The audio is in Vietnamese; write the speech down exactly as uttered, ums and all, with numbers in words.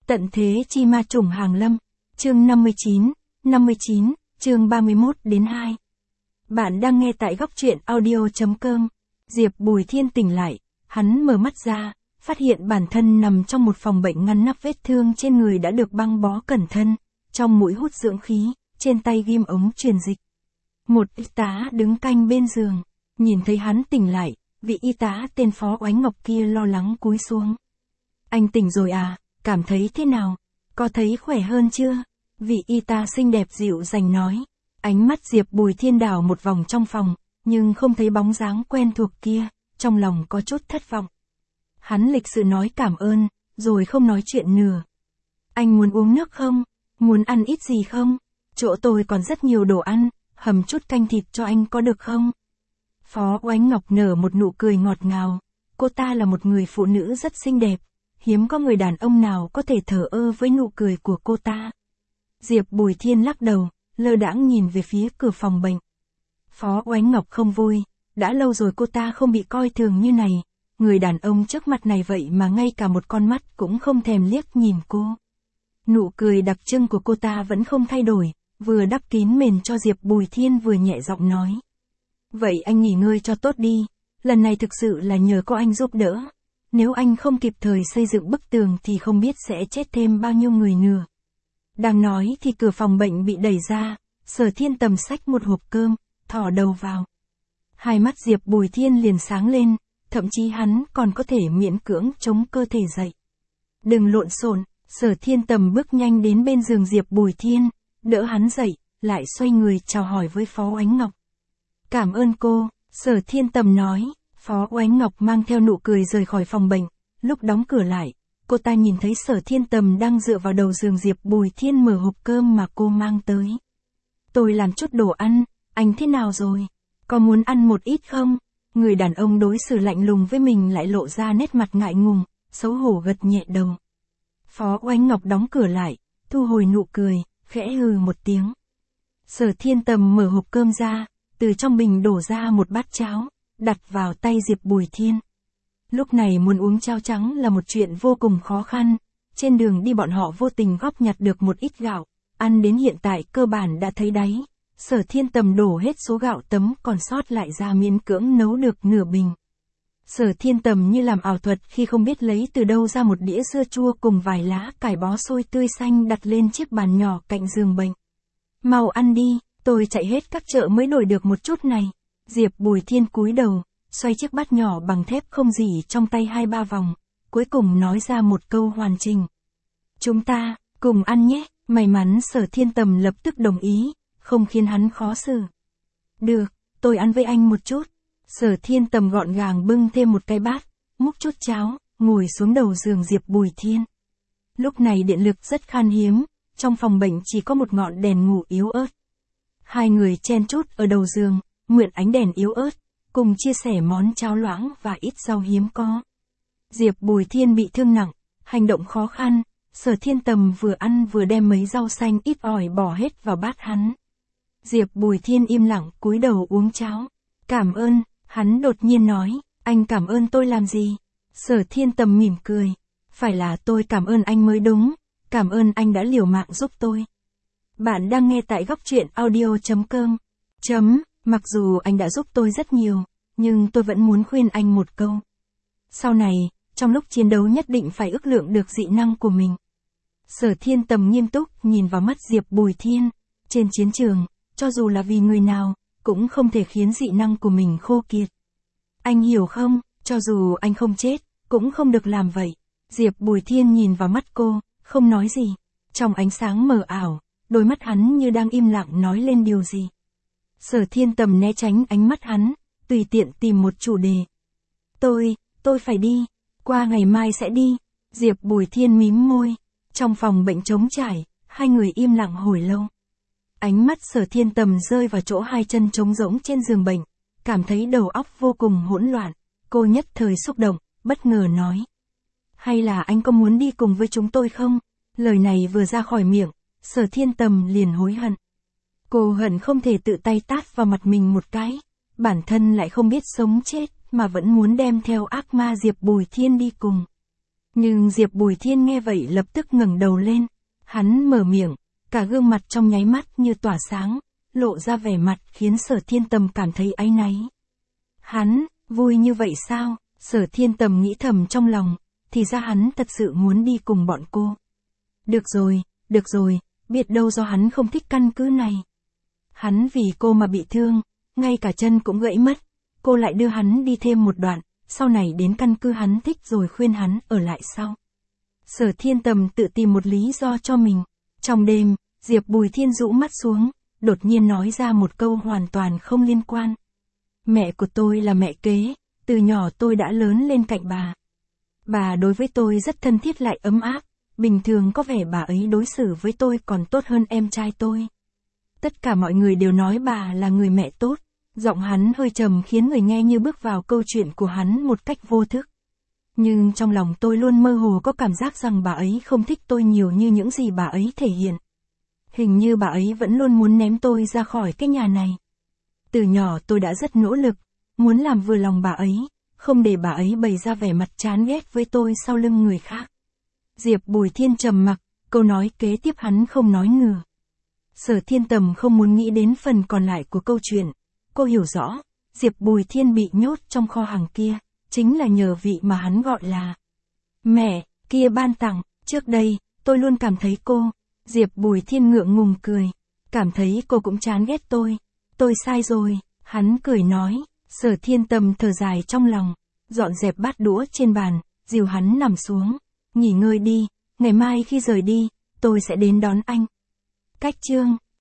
Tận thế chi ma trùng hàng lâm. Chương năm mươi chín, năm mươi chín, chương ba mươi mốt đến hai. Bạn đang nghe tại góc truyện audio chấm com. Diệp Bùi Thiên tỉnh lại, hắn mở mắt ra, phát hiện bản thân nằm trong một phòng bệnh ngăn nắp vết thương trên người đã được băng bó cẩn thận, trong mũi hút dưỡng khí, trên tay ghim ống truyền dịch. Một y tá đứng canh bên giường, nhìn thấy hắn tỉnh lại, vị y tá tên Phó Oánh Ngọc kia lo lắng cúi xuống. Anh tỉnh rồi à, cảm thấy thế nào? Có thấy khỏe hơn chưa? Vị y tá xinh đẹp dịu dàng nói. Ánh mắt Diệp Bùi Thiên đảo một vòng trong phòng, nhưng không thấy bóng dáng quen thuộc kia, trong lòng có chút thất vọng. Hắn lịch sự nói cảm ơn, rồi không nói chuyện nữa. Anh muốn uống nước không? Muốn ăn ít gì không? Chỗ tôi còn rất nhiều đồ ăn, hầm chút canh thịt cho anh có được không? Phó Oánh Ngọc nở một nụ cười ngọt ngào. Cô ta là một người phụ nữ rất xinh đẹp, hiếm có người đàn ông nào có thể thờ ơ với nụ cười của cô ta. Diệp Bùi Thiên lắc đầu, lơ đãng nhìn về phía cửa phòng bệnh. Phó Oánh Ngọc không vui, đã lâu rồi cô ta không bị coi thường như này, người đàn ông trước mặt này vậy mà ngay cả một con mắt cũng không thèm liếc nhìn cô. Nụ cười đặc trưng của cô ta vẫn không thay đổi, vừa đắp kín mền cho Diệp Bùi Thiên vừa nhẹ giọng nói. Vậy anh nghỉ ngơi cho tốt đi, lần này thực sự là nhờ có anh giúp đỡ. Nếu anh không kịp thời xây dựng bức tường thì không biết sẽ chết thêm bao nhiêu người nữa. Đang nói thì cửa phòng bệnh bị đẩy ra, Sở Thiên Tầm xách một hộp cơm, thò đầu vào. Hai mắt Diệp Bùi Thiên liền sáng lên, thậm chí hắn còn có thể miễn cưỡng chống cơ thể dậy. Đừng lộn xộn, Sở Thiên Tầm bước nhanh đến bên giường Diệp Bùi Thiên, đỡ hắn dậy, lại xoay người chào hỏi với Phó Oánh Ngọc. Cảm ơn cô, Sở Thiên Tầm nói. Phó Oánh Ngọc mang theo nụ cười rời khỏi phòng bệnh, lúc đóng cửa lại, cô ta nhìn thấy Sở Thiên Tầm đang dựa vào đầu giường Diệp Bùi Thiên mở hộp cơm mà cô mang tới. Tôi làm chút đồ ăn, anh thế nào rồi? Có muốn ăn một ít không? Người đàn ông đối xử lạnh lùng với mình lại lộ ra nét mặt ngại ngùng, xấu hổ gật nhẹ đầu. Phó Oánh Ngọc đóng cửa lại, thu hồi nụ cười, khẽ hừ một tiếng. Sở Thiên Tầm mở hộp cơm ra, từ trong bình đổ ra một bát cháo, đặt vào tay Diệp Bùi Thiên. Lúc này muốn uống cháo trắng là một chuyện vô cùng khó khăn, trên đường đi bọn họ vô tình góp nhặt được một ít gạo, ăn đến hiện tại cơ bản đã thấy đáy. Sở Thiên Tầm đổ hết số gạo tấm còn sót lại ra miễn cưỡng nấu được nửa bình. Sở Thiên Tầm như làm ảo thuật khi không biết lấy từ đâu ra một đĩa sữa chua cùng vài lá cải bó xôi tươi xanh đặt lên chiếc bàn nhỏ cạnh giường bệnh. Mau ăn đi, tôi chạy hết các chợ mới đổi được một chút này. Diệp Bùi Thiên cúi đầu, xoay chiếc bát nhỏ bằng thép không dỉ trong tay hai ba vòng, cuối cùng nói ra một câu hoàn chỉnh. Chúng ta, cùng ăn nhé. May mắn Sở Thiên Tầm lập tức đồng ý, không khiến hắn khó xử. Được, tôi ăn với anh một chút. Sở Thiên Tầm gọn gàng bưng thêm một cái bát, múc chút cháo, ngồi xuống đầu giường Diệp Bùi Thiên. Lúc này điện lực rất khan hiếm, trong phòng bệnh chỉ có một ngọn đèn ngủ yếu ớt. Hai người chen chúc ở đầu giường, mượn ánh đèn yếu ớt, cùng chia sẻ món cháo loãng và ít rau hiếm có. Diệp Bùi Thiên bị thương nặng, hành động khó khăn, Sở Thiên Tầm vừa ăn vừa đem mấy rau xanh ít ỏi bỏ hết vào bát hắn. Diệp Bùi Thiên im lặng cúi đầu uống cháo. Cảm ơn, hắn đột nhiên nói, anh cảm ơn tôi làm gì? Sở Thiên Tầm mỉm cười, phải là tôi cảm ơn anh mới đúng, cảm ơn anh đã liều mạng giúp tôi. Bạn đang nghe tại góc truyện audio chấm com. Chấm, mặc dù anh đã giúp tôi rất nhiều, nhưng tôi vẫn muốn khuyên anh một câu. Sau này, trong lúc chiến đấu nhất định phải ước lượng được dị năng của mình. Sở Thiên Tầm nghiêm túc nhìn vào mắt Diệp Bùi Thiên. Trên chiến trường, cho dù là vì người nào, cũng không thể khiến dị năng của mình khô kiệt. Anh hiểu không, cho dù anh không chết, cũng không được làm vậy. Diệp Bùi Thiên nhìn vào mắt cô, không nói gì. Trong ánh sáng mờ ảo, đôi mắt hắn như đang im lặng nói lên điều gì. Sở Thiên Tầm né tránh ánh mắt hắn, tùy tiện tìm một chủ đề. Tôi, tôi phải đi, qua ngày mai sẽ đi. Diệp Bùi Thiên mím môi, trong phòng bệnh trống trải, hai người im lặng hồi lâu. Ánh mắt Sở Thiên Tầm rơi vào chỗ hai chân trống rỗng trên giường bệnh, cảm thấy đầu óc vô cùng hỗn loạn, cô nhất thời xúc động, bất ngờ nói. Hay là anh có muốn đi cùng với chúng tôi không? Lời này vừa ra khỏi miệng, Sở Thiên Tầm liền hối hận. Cô hận không thể tự tay tát vào mặt mình một cái, bản thân lại không biết sống chết, mà vẫn muốn đem theo ác ma Diệp Bùi Thiên đi cùng. Nhưng Diệp Bùi Thiên nghe vậy lập tức ngẩng đầu lên. Hắn mở miệng, cả gương mặt trong nháy mắt như tỏa sáng, lộ ra vẻ mặt khiến Sở Thiên Tầm cảm thấy áy náy. Hắn, vui như vậy sao? Sở Thiên Tầm nghĩ thầm trong lòng, thì ra hắn thật sự muốn đi cùng bọn cô. Được rồi, được rồi, biết đâu do hắn không thích căn cứ này. Hắn vì cô mà bị thương, ngay cả chân cũng gãy mất, cô lại đưa hắn đi thêm một đoạn, sau này đến căn cứ hắn thích rồi khuyên hắn ở lại sau. Sở Thiên Tầm tự tìm một lý do cho mình. Trong đêm, Diệp Bùi Thiên rũ mắt xuống, đột nhiên nói ra một câu hoàn toàn không liên quan. Mẹ của tôi là mẹ kế, từ nhỏ tôi đã lớn lên cạnh bà. Bà đối với tôi rất thân thiết lại ấm áp, bình thường có vẻ bà ấy đối xử với tôi còn tốt hơn em trai tôi. Tất cả mọi người đều nói bà là người mẹ tốt, giọng hắn hơi trầm khiến người nghe như bước vào câu chuyện của hắn một cách vô thức. Nhưng trong lòng tôi luôn mơ hồ có cảm giác rằng bà ấy không thích tôi nhiều như những gì bà ấy thể hiện. Hình như bà ấy vẫn luôn muốn ném tôi ra khỏi cái nhà này. Từ nhỏ tôi đã rất nỗ lực, muốn làm vừa lòng bà ấy, không để bà ấy bày ra vẻ mặt chán ghét với tôi sau lưng người khác. Diệp Bùi Thiên trầm mặc, câu nói kế tiếp hắn không nói ngừa. Sở Thiên Tầm không muốn nghĩ đến phần còn lại của câu chuyện. Cô hiểu rõ, Diệp Bùi Thiên bị nhốt trong kho hàng kia, chính là nhờ vị mà hắn gọi là mẹ, kia ban tặng. Trước đây, tôi luôn cảm thấy cô, Diệp Bùi Thiên ngượng ngùng cười, cảm thấy cô cũng chán ghét tôi. Tôi sai rồi, hắn cười nói. Sở Thiên Tầm thở dài trong lòng, dọn dẹp bát đũa trên bàn, dìu hắn nằm xuống. Nghỉ ngơi đi, ngày mai khi rời đi, tôi sẽ đến đón anh. Cách chương